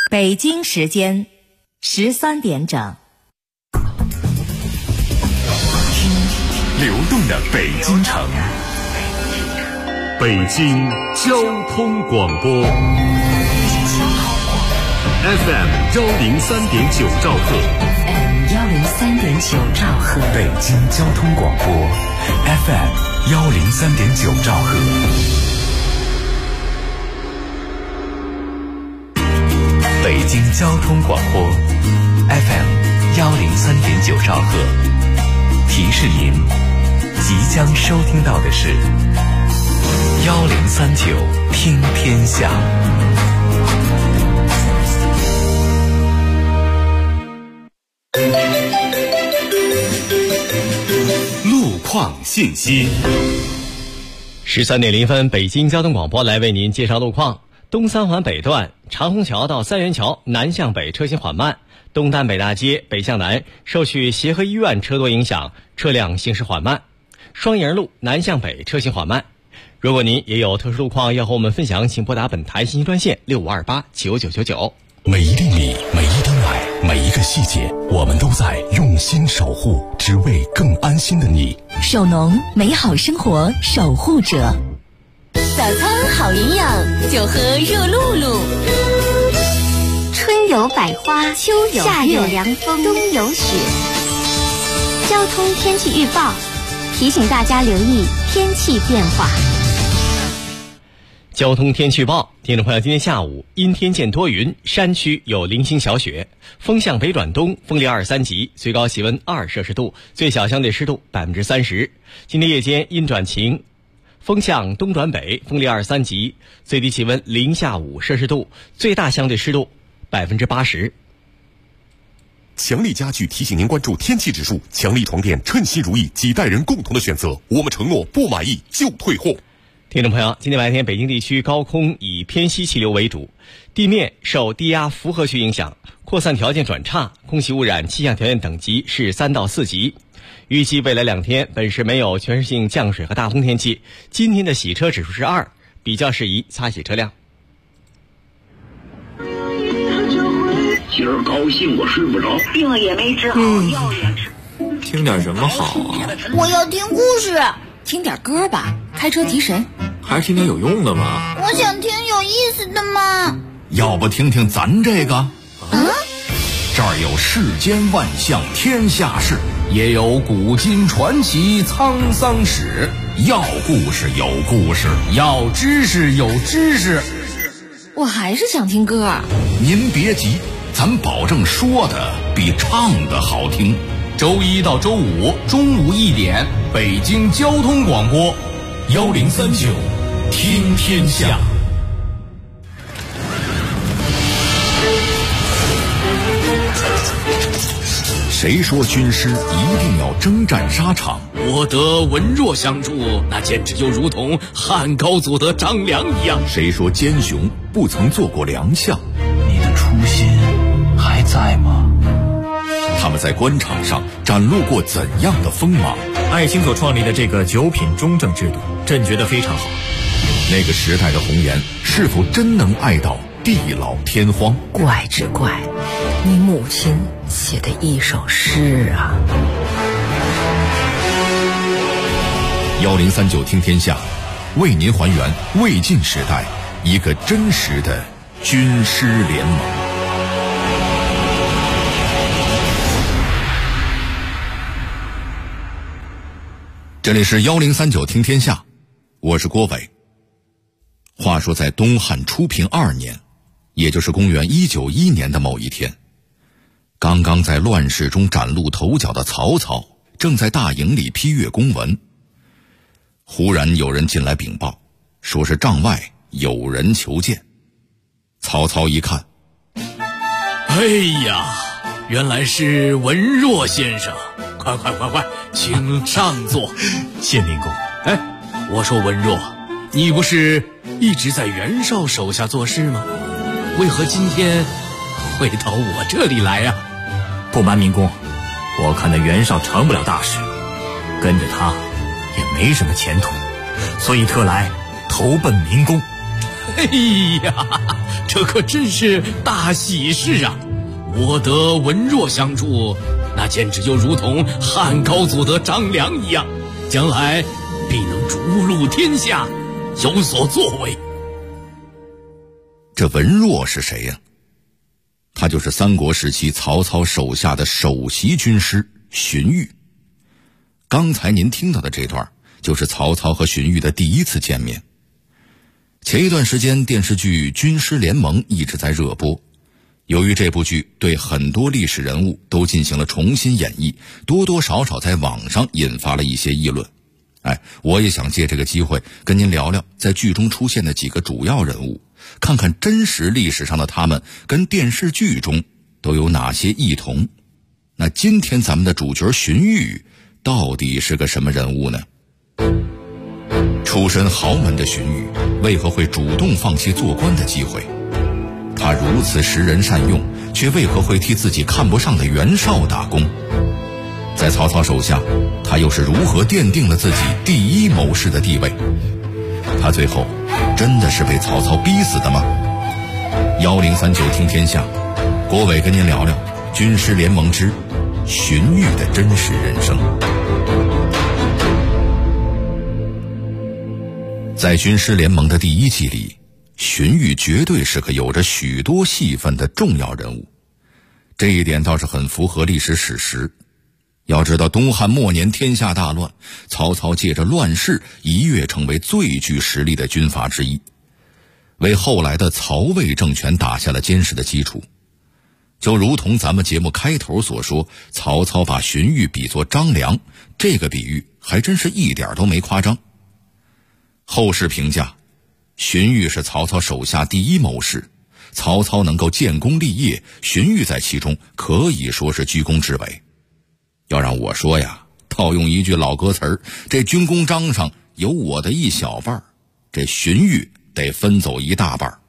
北京时间13点整。 流动的北京城，北京交通广播 FM 103.9兆赫， 103.9兆赫， 北京交通广播 FM 103.9兆赫。北京交通广播 FM 103.9兆赫，提示您即将收听到的是1039听天下。路况信息 13点0分，北京交通广播来为您介绍路况。东三环北段长虹桥到三元桥南向北车行缓慢，东单北大街北向南受去协和医院车多影响，车辆行驶缓慢。双营路南向北车行缓慢。如果您也有特殊路况要和我们分享，请拨打本台信息专线65289999。 每一厘米，每一滴奶，每一个细节，我们都在用心守护，只为更安心的你。 首农，美好生活守护者。 早餐好营养，就喝热露露。 春有百花，秋有夏有凉风，冬有雪。交通天气预报提醒大家留意天气变化。 交通天气预报，听众朋友，今天下午阴天见多云，山区有零星小雪，风向北转东，风力2-3级，最高气温2摄氏度，最小相对湿度30%。今天夜间阴转晴，风向东转北，风力2-3级，最低气温零下5摄氏度，最大相对湿度80%。 强力家具提醒您关注天气指数，强力床垫称心如意，几代人共同的选择，我们承诺不满意就退货。 听众朋友，今天白天北京地区高空以偏西气流为主，地面受低压符合区影响，扩散条件转差，空气污染气象条件等级是3到4级。预计未来2天本市没有全市性降水和大风天气，今天的洗车指数是2，比较适宜擦洗车辆。 今儿高兴我睡不着， 病也没治好，药也吃。 听点什么好啊？ 我要听故事。 听点歌吧，开车提神。 还是听点有用的吧。 我想听有意思的嘛。 要不听听咱这个？这儿有世间万象天下事，也有古今传奇沧桑史。要故事有故事，要知识有知识。 我还是想听歌。 您别急，咱保证说的比唱的好听。周1到周5中午1点，北京交通广播1039听天下。谁说军师一定要征战沙场？ 我得文弱相助，那简直就如同汉高祖得张良一样。 谁说奸雄不曾做过良相？ 你的初心还在吗？ 他们在官场上展露过怎样的锋芒？ 爱卿所创立的这个9品中正制度，朕觉得非常好。 那个时代的红颜是否真能爱到地老天荒？ 怪只怪你母亲写的一首诗啊。 1039听天下，为您还原魏晋时代一个真实的军师联盟。这里是1039听天下，我是郭伟。话说在东汉初平2年，也就是公元191年的某一天，刚刚在乱世中崭露头角的曹操正在大营里批阅公文，忽然有人进来禀报，说是帐外有人求见。曹操一看， 哎呀，原来是文若先生，快，请上座。 谢明公。 我说文若，你不是一直在袁绍手下做事吗？为何今天会到我这里来呀？ 不瞒明公，我看那袁绍成不了大事，跟着他也没什么前途，所以特来投奔明公。 哎呀， 这可真是大喜事啊！我得文若相助，那简直就如同汉高祖得张良一样，将来必能逐鹿天下，有所作为。 这文若是谁呀？他就是三国时期曹操手下的首席军师荀彧。刚才您听到的这段就是曹操和荀彧的第一次见面。前一段时间电视剧《军师联盟》一直在热播，由于这部剧对很多历史人物都进行了重新演绎，多多少少在网上引发了一些议论。我也想借这个机会跟您聊聊在剧中出现的几个主要人物，看看真实历史上的他们跟电视剧中都有哪些异同。那今天咱们的主角荀彧到底是个什么人物呢？出身豪门的荀彧为何会主动放弃做官的机会？他如此识人善用，却为何会替自己看不上的袁绍打工？在曹操手下，他又是如何奠定了自己第一谋士的地位？他最后真的是被曹操逼死的吗？1039听天下，郭伟跟您聊聊《军师联盟之荀彧的真实人生》。在《军师联盟》的第一季里，荀彧绝对是个有着许多戏份的重要人物，这一点倒是很符合历史史实。要知道东汉末年天下大乱，曹操借着乱世一跃成为最具实力的军阀之一，为后来的曹魏政权打下了坚实的基础。就如同咱们节目开头所说，曹操把荀彧比作张良，这个比喻还真是一点都没夸张。后世评价，荀彧是曹操手下第一谋士，曹操能够建功立业，荀彧在其中可以说是居功至伟。要让我说呀，套用一句老歌词儿，这军功章上有我的一小半，这荀彧得分走一大半。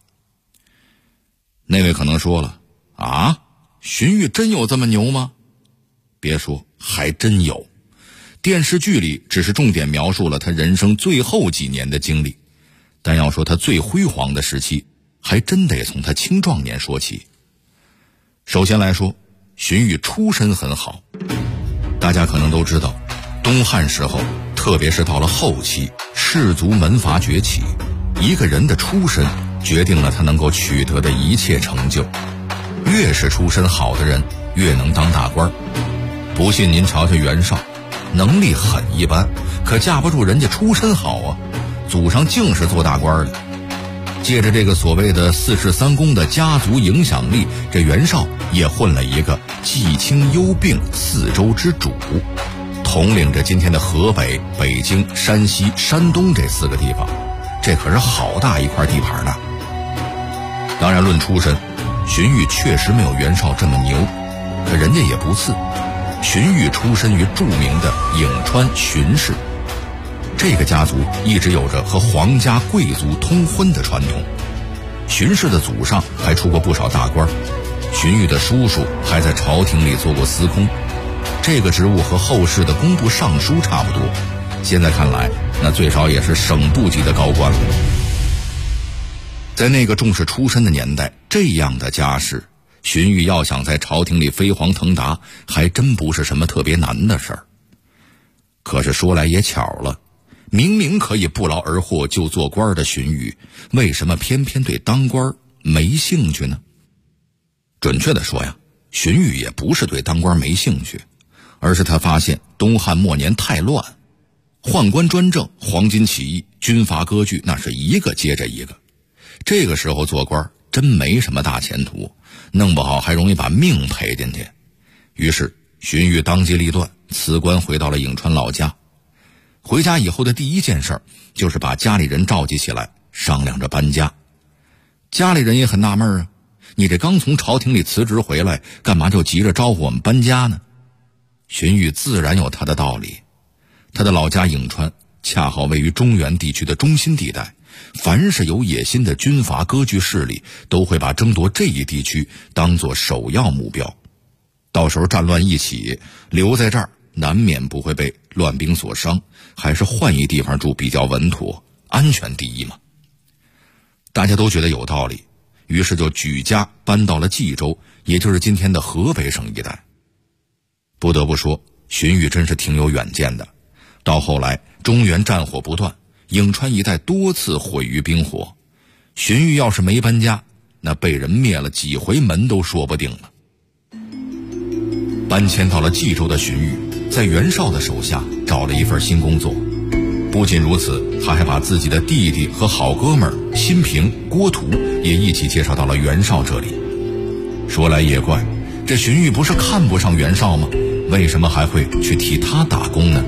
那位可能说了啊，荀彧真有这么牛吗？别说，还真有。电视剧里只是重点描述了他人生最后几年的经历，但要说他最辉煌的时期，还真得从他青壮年说起。首先来说，荀彧出身很好。大家可能都知道，东汉时候，特别是到了后期，士族门阀崛起，一个人的出身决定了他能够取得的一切成就。越是出身好的人，越能当大官。不信您瞧瞧袁绍，能力很一般，可架不住人家出身好啊，祖上竟是做大官的。借着这个所谓的四世三公的家族影响力，这袁绍也混了一个冀青幽并四州之主，统领着今天的河北、北京、山西、山东这4个地方，这可是好大一块地盘呢。当然论出身，荀彧确实没有袁绍这么牛，可人家也不次。荀彧出身于著名的颍川荀氏，这个家族一直有着和皇家贵族通婚的传统。荀氏的祖上还出过不少大官，荀彧的叔叔还在朝廷里做过司空，这个职务和后世的工部尚书差不多，现在看来那最少也是省部级的高官了。在那个重视出身的年代，这样的家世，荀彧要想在朝廷里飞黄腾达，还真不是什么特别难的事儿。可是说来也巧了，明明可以不劳而获就做官的荀彧，为什么偏偏对当官没兴趣呢？准确的说呀，荀彧也不是对当官没兴趣，而是他发现东汉末年太乱，宦官专政、黄巾起义、军阀割据，那是一个接着一个。这个时候做官真没什么大前途，弄不好还容易把命赔进去。于是荀彧当机立断，辞官回到了颍川老家。回家以后的第一件事就是把家里人召集起来，商量着搬家。家里人也很纳闷啊，你这刚从朝廷里辞职回来，干嘛就急着招呼我们搬家呢？荀彧自然有他的道理，他的老家颍川恰好位于中原地区的中心地带，凡是有野心的军阀割据势力都会把争夺这一地区当作首要目标，到时候战乱一起，留在这儿难免不会被乱兵所伤，还是换一地方住比较稳妥，安全第一嘛。大家都觉得有道理， 于是就举家搬到了冀州，也就是今天的河北省一带。不得不说，荀彧真是挺有远见的。到后来中原战火不断，颍川一带多次毁于兵火，荀彧要是没搬家，那被人灭了几回门都说不定了。搬迁到了冀州的荀彧，在袁绍的手下找了一份新工作。不仅如此，他还把自己的弟弟和好哥们儿辛平、郭图也一起介绍到了袁绍这里。说来也怪，这荀彧不是看不上袁绍吗？为什么还会去替他打工呢？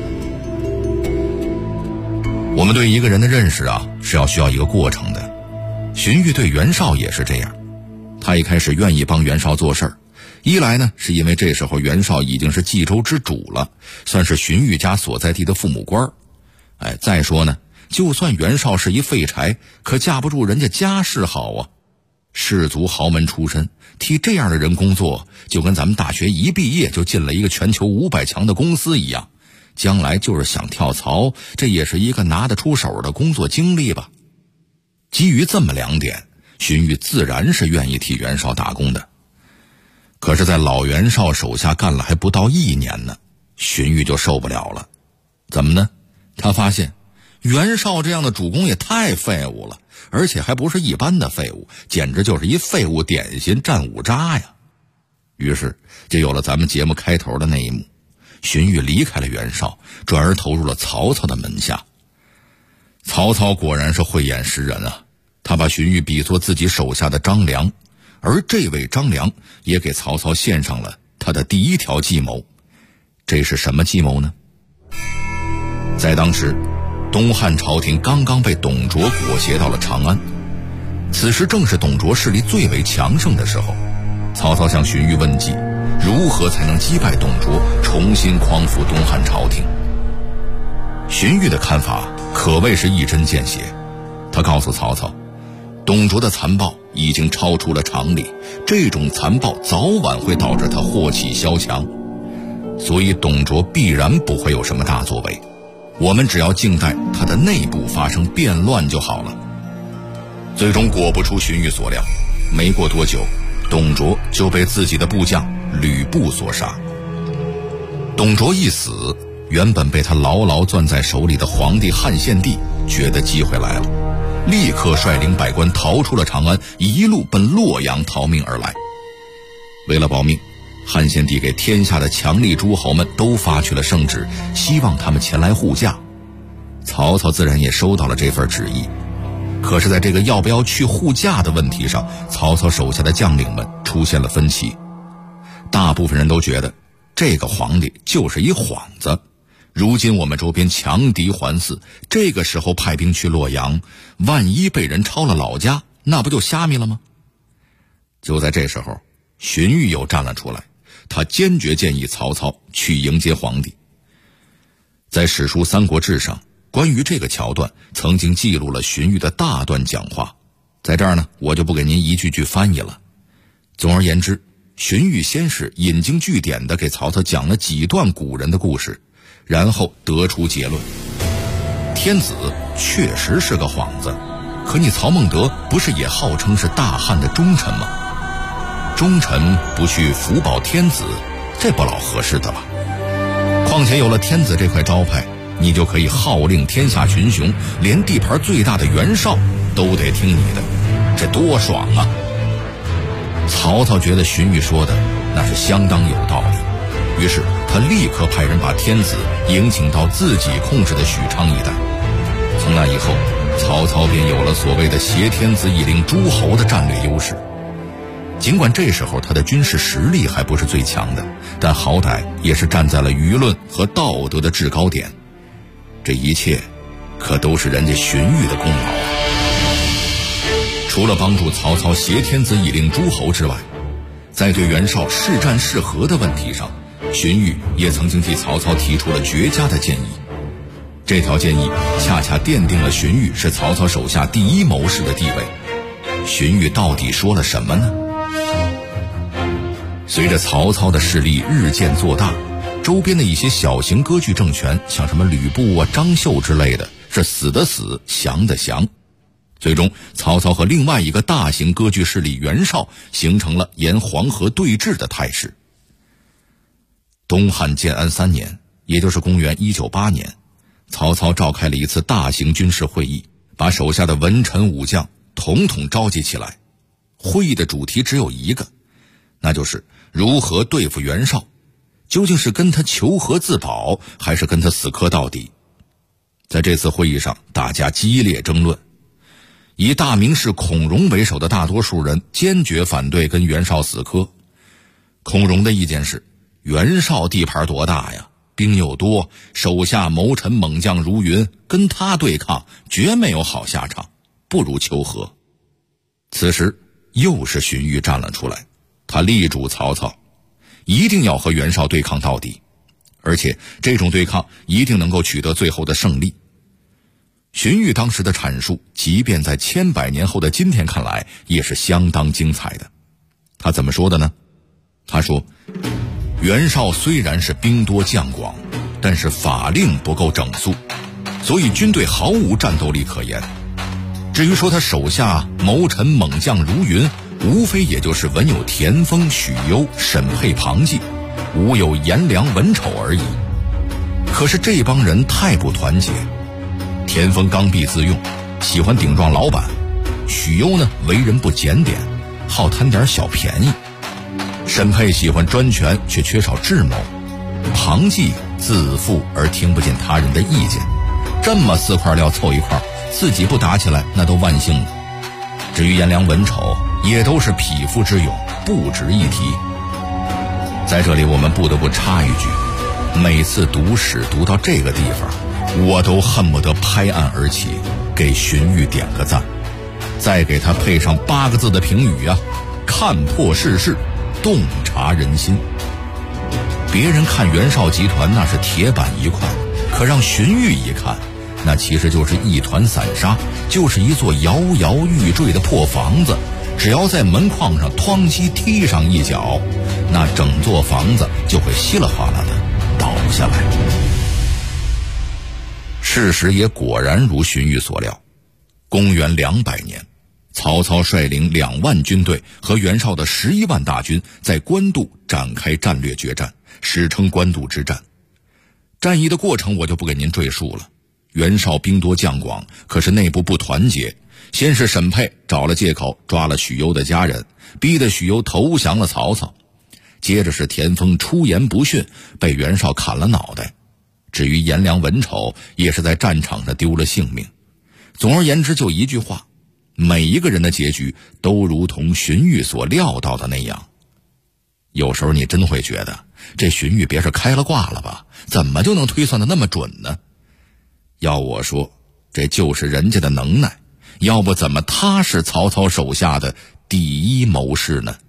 我们对一个人的认识是需要一个过程的。荀彧对袁绍也是这样，他一开始愿意帮袁绍做事儿，一来呢是因为这时候袁绍已经是冀州之主了，算是荀彧家所在地的父母官。再说呢，就算袁绍是一废柴，可架不住人家家世好啊，士族豪门出身，替这样的人工作，就跟咱们大学一毕业就进了一个全球500强的公司一样，将来就是想跳槽，这也是一个拿得出手的工作经历吧。基于这么2点，荀彧自然是愿意替袁绍打工的。可是在老袁绍手下干了还不到1年呢，荀彧就受不了了。怎么呢？他发现袁绍这样的主公也太废物了，而且还不是一般的废物，简直就是一废物点心战五渣呀。于是就有了咱们节目开头的那一幕，荀彧离开了袁绍，转而投入了曹操的门下。曹操果然是慧眼识人啊，他把荀彧比作自己手下的张良，而这位张良也给曹操献上了他的第一条计谋。这是什么计谋呢？在当时，东汉朝廷刚刚被董卓裹挟到了长安，此时正是董卓势力最为强盛的时候。曹操向荀彧问计，如何才能击败董卓，重新匡扶东汉朝廷。荀彧的看法可谓是一针见血，他告诉曹操，董卓的残暴已经超出了常理，这种残暴早晚会导致他祸起萧墙，所以董卓必然不会有什么大作为，我们只要静待他的内部发生变乱就好了。最终果不出荀彧所料，没过多久，董卓就被自己的部将吕布所杀。董卓一死，原本被他牢牢攥在手里的皇帝汉献帝觉得机会来了，立刻率领百官逃出了长安，一路奔洛阳逃命而来。为了保命，汉献帝给天下的强力诸侯们都发去了圣旨，希望他们前来护驾。曹操自然也收到了这份旨意，可是在这个要不要去护驾的问题上，曹操手下的将领们出现了分歧。大部分人都觉得这个皇帝就是一幌子，如今我们周边强敌环伺，这个时候派兵去洛阳，万一被人抄了老家，那不就虾米了吗？就在这时候，荀彧又站了出来，他坚决建议曹操去迎接皇帝。在史书《三国志》上，关于这个桥段曾经记录了荀彧的大段讲话，在这儿呢，我就不给您一句句翻译了。总而言之，荀彧先是引经据典地给曹操讲了几段古人的故事，然后得出结论：天子确实是个幌子，可你曹孟德不是也号称是大汉的忠臣吗？忠臣不去辅保天子，这不老合适的吧？况且有了天子这块招牌，你就可以号令天下群雄，连地盘最大的袁绍都得听你的，这多爽啊！曹操觉得荀彧说的那是相当有道理，于是他立刻派人把天子迎请到自己控制的许昌一带。从那以后，曹操便有了所谓的挟天子以令诸侯的战略优势。尽管这时候他的军事实力还不是最强的，但好歹也是站在了舆论和道德的制高点。这一切可都是人家荀彧的功劳啊！除了帮助曹操挟天子以令诸侯之外，在对袁绍是战是和的问题上，荀彧也曾经替曹操提出了绝佳的建议。这条建议恰恰奠定了荀彧是曹操手下第一谋士的地位。荀彧到底说了什么呢？随着曹操的势力日渐做大，周边的一些小型割据政权，像什么吕布啊、张绣之类的，是死的死，降的降。 最终曹操和另外一个大型割据势力袁绍形成了沿黄河对峙的态势。东汉建安3年，也就是公元198年，曹操召开了一次大型军事会议，把手下的文臣武将统统召集起来。会议的主题只有一个，那就是如何对付袁绍，究竟是跟他求和自保，还是跟他死磕到底。在这次会议上，大家激烈争论。以大名士孔融为首的大多数人坚决反对跟袁绍死磕。孔融的意见是，袁绍地盘多大呀，兵又多，手下谋臣猛将如云，跟他对抗绝没有好下场，不如求和。此时又是荀彧站了出来，他力主曹操，一定要和袁绍对抗到底，而且这种对抗一定能够取得最后的胜利。荀彧当时的阐述，即便在千百年后的今天看来，也是相当精彩的。他怎么说的呢？他说，袁绍虽然是兵多将广，但是法令不够整肃，所以军队毫无战斗力可言。至于说他手下谋臣猛将如云，无非也就是文有田丰、许攸、沈沛、庞纪，武有颜良、文丑而已。可是这帮人太不团结，田丰刚愎自用，喜欢顶撞老板；许攸呢，为人不检点，好贪点小便宜；沈沛喜欢专权，却缺少智谋；庞纪自负而听不进他人的意见。这么4块料凑一块，自己不打起来那都万幸了。至于颜良、文丑，也都是匹夫之勇，不值一提。在这里我们不得不插一句，每次读史读到这个地方，我都恨不得拍案而起，给荀彧点个赞，再给他配上8个字的评语啊：看破世事，洞察人心。别人看袁绍集团那是铁板一块，可让荀彧一看，那其实就是一团散沙，就是一座摇摇欲坠的破房子，只要在门框上哐叽踢上一脚，那整座房子就会稀里哗啦的倒下来。事实也果然如荀彧所料，公元200年，曹操率领2万军队和袁绍的11万大军在官渡展开战略决战，史称官渡之战。战役的过程我就不给您赘述了。袁绍兵多将广，可是内部不团结。先是沈沛找了借口抓了许攸的家人，逼得许攸投降了曹操。接着是田丰出言不逊，被袁绍砍了脑袋。至于颜良、文丑，也是在战场上丢了性命。总而言之，就一句话，每一个人的结局都如同荀彧所料到的那样。有时候你真会觉得，这荀彧别是开了挂了吧？怎么就能推算得那么准呢？要我说，这就是人家的能耐，要不怎么他是曹操手下的第一谋士呢？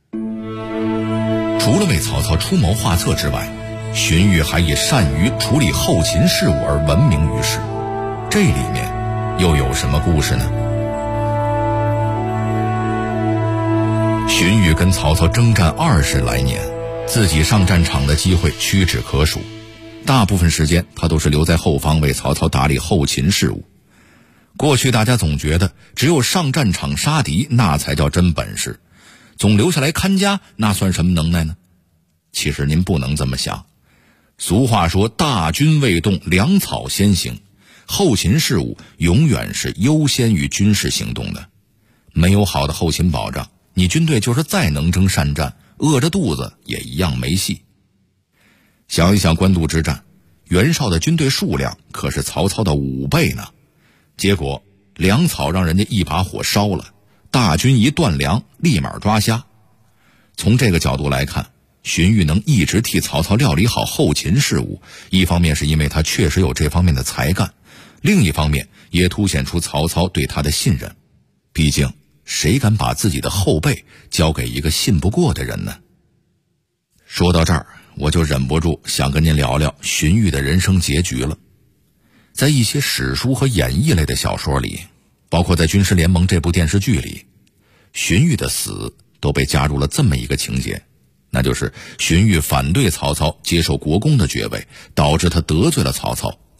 除了为曹操出谋划策之外，荀彧还以善于处理后勤事务而闻名于世。这里面又有什么故事呢？荀彧跟曹操征战20来年，自己上战场的机会屈指可数，大部分时间他都是留在后方为曹操打理后勤事务。过去大家总觉得只有上战场杀敌那才叫真本事，总留下来看家那算什么能耐呢？其实您不能这么想。俗话说，大军未动，粮草先行，后勤事务永远是优先于军事行动的。没有好的后勤保障，你军队就是再能征善战，饿着肚子也一样没戏。想一想官渡之战，袁绍的军队数量可是曹操的5倍呢。结果粮草让人家一把火烧了，大军一断粮，立马抓瞎。从这个角度来看，荀彧能一直替曹操料理好后勤事务，一方面是因为他确实有这方面的才干，另一方面也凸显出曹操对他的信任。毕竟谁敢把自己的后辈交给一个信不过的人呢？说到这儿，我就忍不住想跟您聊聊荀彧的人生结局了。在一些史书和演绎类的小说里，包括在《军师联盟》这部电视剧里，荀彧的死都被加入了这么一个情节，那就是荀彧反对曹操接受国公的爵位，导致他得罪了曹操。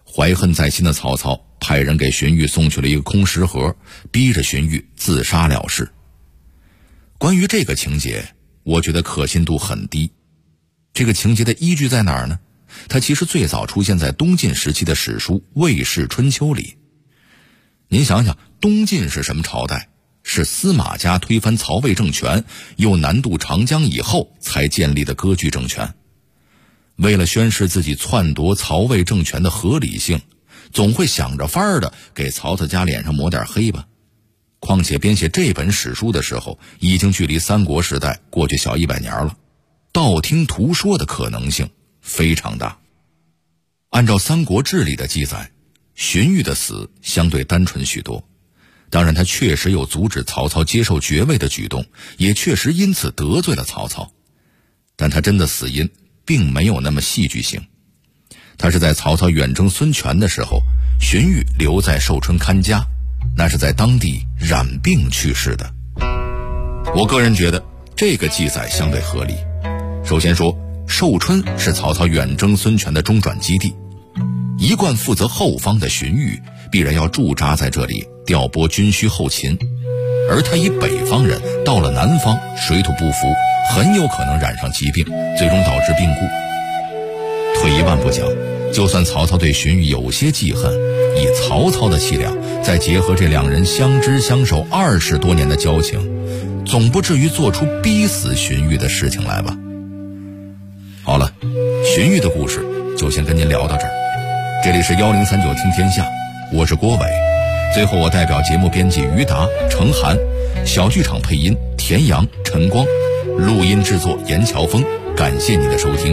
怀恨在心的曹操派人给荀彧送去了一个空食盒，逼着荀彧自杀了事。关于这个情节，我觉得可信度很低。这个情节的依据在哪儿呢？它其实最早出现在东晋时期的史书《魏氏春秋》里。您想想，东晋是什么朝代？是司马家推翻曹魏政权，又南渡长江以后才建立的割据政权。为了宣示自己篡夺曹魏政权的合理性，总会想着法儿的给曹操家脸上抹点黑吧。况且编写这本史书的时候，已经距离三国时代过去小100年了，道听途说的可能性非常大。按照《三国志》里的记载，荀彧的死相对单纯许多，当然他确实有阻止曹操接受爵位的举动，也确实因此得罪了曹操，但他真的死因并没有那么戏剧性。他是在曹操远征孙权的时候，荀彧留在寿春看家，那是在当地染病去世的。我个人觉得这个记载相对合理。首先说，寿春是曹操远征孙权的中转基地，一贯负责后方的荀彧必然要驻扎在这里调拨军需后勤，而他以北方人到了南方，水土不服，很有可能染上疾病，最终导致病故。退一万步讲，就算曹操对荀彧有些记恨，以曹操的气量，再结合这两人相知相守20多年的交情，总不至于做出逼死荀彧的事情来吧。好了，荀彧的故事就先跟您聊到这儿。这里是1039听天下，我是郭伟。最后我代表节目编辑于达、程涵，小剧场配音田阳、陈光，录音制作严乔峰，感谢您的收听。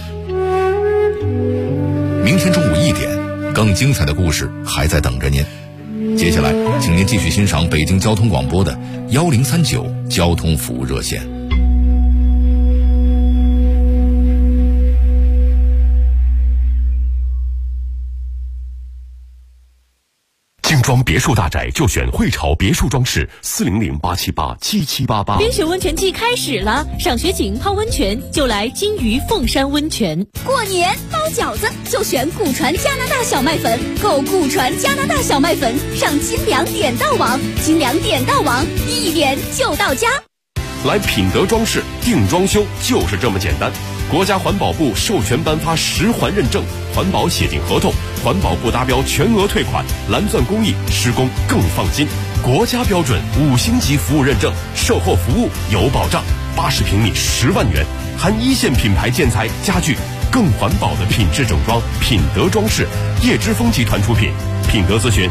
明天中午1点，更精彩的故事还在等着您。接下来请您继续欣赏北京交通广播的1039交通服务热线。 精装别墅大宅就选汇潮别墅装饰，400-878-7788。 冰雪温泉季开始了，赏雪景、泡温泉就来金鱼凤山温泉。 过年包饺子就选古传加拿大小麦粉，购古传加拿大小麦粉上金粮点到网，金粮点到网一点就到家。 来品德装饰定装修就是这么简单。国家环保部授权颁发10环认证，环保写进合同，环保部达标全额退款，蓝钻工艺，施工更放心。国家标准5星级服务认证，售后服务有保障。80平米10万元，含1线品牌建材家具，更环保的品质整装。品德装饰，叶之峰集团出品。品德咨询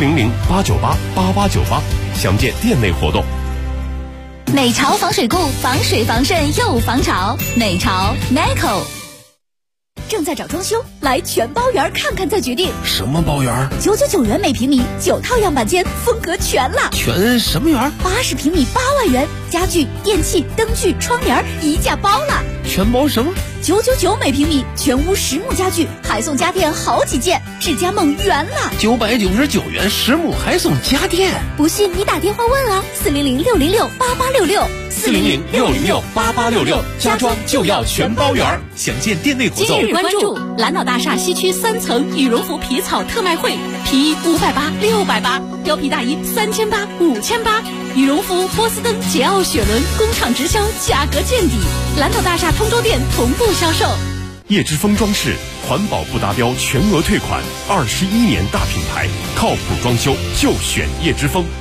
400-898-8898，详见店内活动。 美潮防水固，防水防渗又防潮。美潮 NICO。正在找装修，来全包园看看再决定。 什么包园 ？999元每平米，9套样板间，风格全了。 全什么园 ？80平米8万元，家具、电器、灯具、窗帘一价包了。 全包什么 ？999每平米，全屋实木家具，还送家电好几件，智家梦圆了。 999元实木还送家电， 不信你打电话问啊，400-606-8866。 400-606-8866，家装就要全包园，详见店内活动。 今日关注蓝岛大厦西区3层羽绒服皮草特卖会，皮衣580、680，貂皮大衣3800、5800，羽绒服、波司登、捷奥雪伦工厂直销，价格见底。蓝岛大厦通州店同步销售。 叶之峰装饰，环保不达标全额退款，21年大品牌，靠谱装修就选叶之峰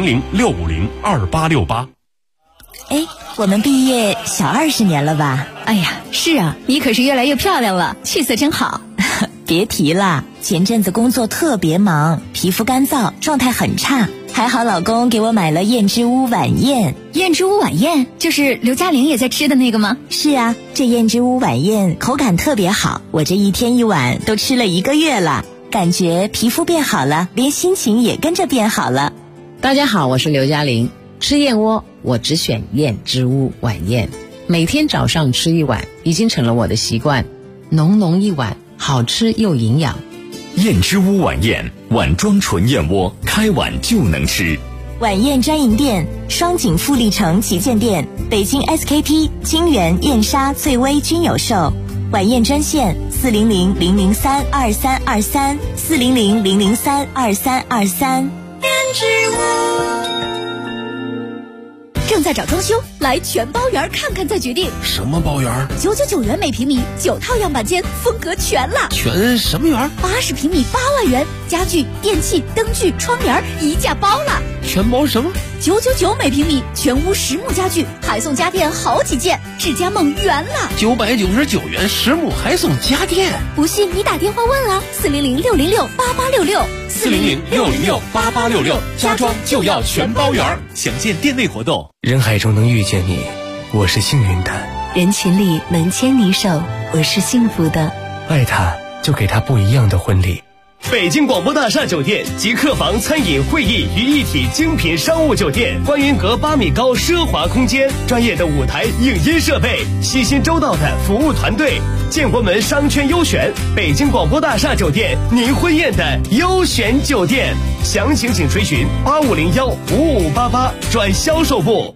，400-650-2868。 哎，我们毕业小20年了吧？ 哎呀，是啊，你可是越来越漂亮了，气色真好。 别提了，前阵子工作特别忙，皮肤干燥，状态很差。还好老公给我买了燕之屋晚宴。 燕之屋晚宴就是刘嘉玲也在吃的那个吗？ 是啊，这燕之屋晚宴口感特别好，我这一天一碗都吃了1个月了，感觉皮肤变好了，连心情也跟着变好了。 大家好，我是刘嘉玲。吃燕窝我只选燕之屋晚宴，每天早上吃1碗已经成了我的习惯，浓浓一碗，好吃又营养。 燕之屋晚宴，碗装纯燕窝，开碗就能吃。 晚宴专营店：双井富力城旗舰店、北京 SKP、金源、燕莎、翠微均有售。晚宴专线 ，400-003-2323，400-003-2323。 正在找装修，来全包园看看再决定。 什么包园 ？999元每平米，9套样板间，风格全了。 全什么园 ？80平米8万元，家具、电器、灯具、窗帘一价包了。 全包什么 ？999每平米，全屋实木家具，还送家电好几件，智家梦圆了。 999元实木还送家电， 不信你打电话问啊，400-606-8866，400-606-8866， 家装就要全包圆。想见店内活动， 人海中能遇见你，我是幸运的； 人群里能牵你手，我是幸福的。 爱他，就给他不一样的婚礼。 北京广播大厦酒店集客房、餐饮、会议于一体精品商务酒店，观云阁8米高奢华空间，专业的舞台影音设备，细心周到的服务团队，建国门商圈优选，北京广播大厦酒店，您婚宴的优选酒店。详情请垂询8501-5588转销售部。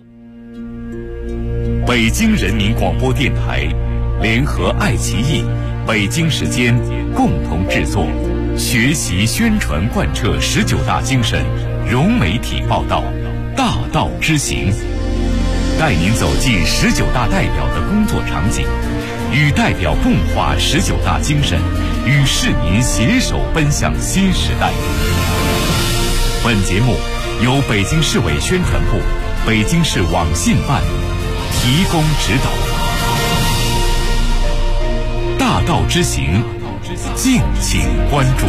北京人民广播电台联合爱奇艺、北京时间共同制作，学习宣传贯彻19大精神，融媒体报道，大道之行，带您走进19大代表的工作场景，与代表共话19大精神，与市民携手奔向新时代。本节目由北京市委宣传部、北京市网信办提供指导。大道之行，敬请关注。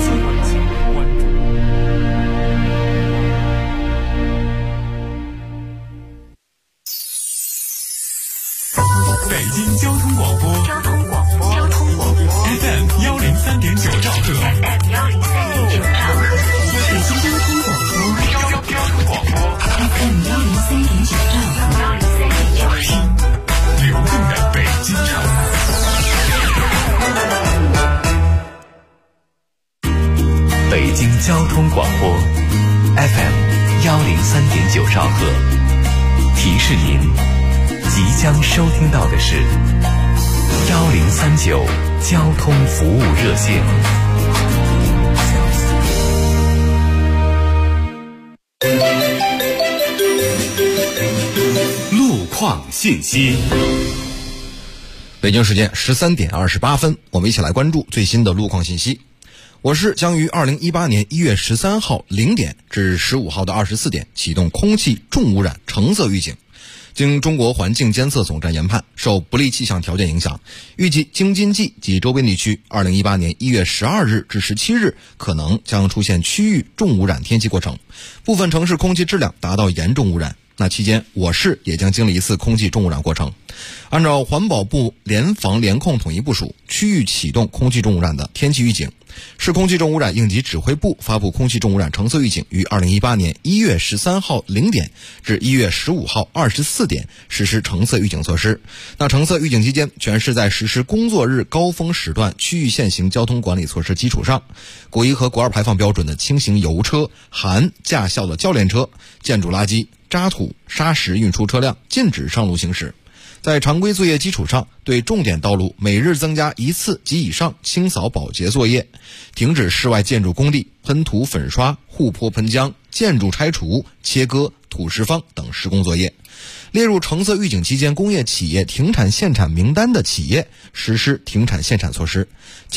北京交通广播FM 103.9兆赫， 北京交通广播 FM 103.9兆赫， 流动的北京城。北京交通广播 FM 103.9兆赫，提示您即将收听到的是1039交通服务热线。路况信息。 北京时间13点28分，我们一起来关注最新的路况信息。我市将于2018年1月13号0点至15号的24点启动空气重污染橙色预警。经中国环境监测总站研判，受不利气象条件影响，预计京津冀及周边地区2018年1月12日至17日可能将出现区域重污染天气过程，部分城市空气质量达到严重污染。那期间我市也将经历一次空气重污染过程。按照环保部联防联控统一部署，区域启动空气重污染的天气预警。市空气重污染应急指挥部发布空气重污染橙色预警，于2018年1月13号0点至1月15号24点实施橙色预警措施。那橙色预警期间，全市在实施工作日高峰时段区域限行交通管理措施基础上，国1和国2排放标准的轻型油车、含驾校的教练车、建筑垃圾、渣土、砂石运输车辆禁止上路行驶。在常规作业基础上，对重点道路每日增加1次及以上清扫保洁作业，停止室外建筑工地喷涂粉刷、护坡喷浆、建筑拆除、切割、土石方等施工作业。列入橙色预警期间工业企业停产限产名单的企业实施停产限产措施。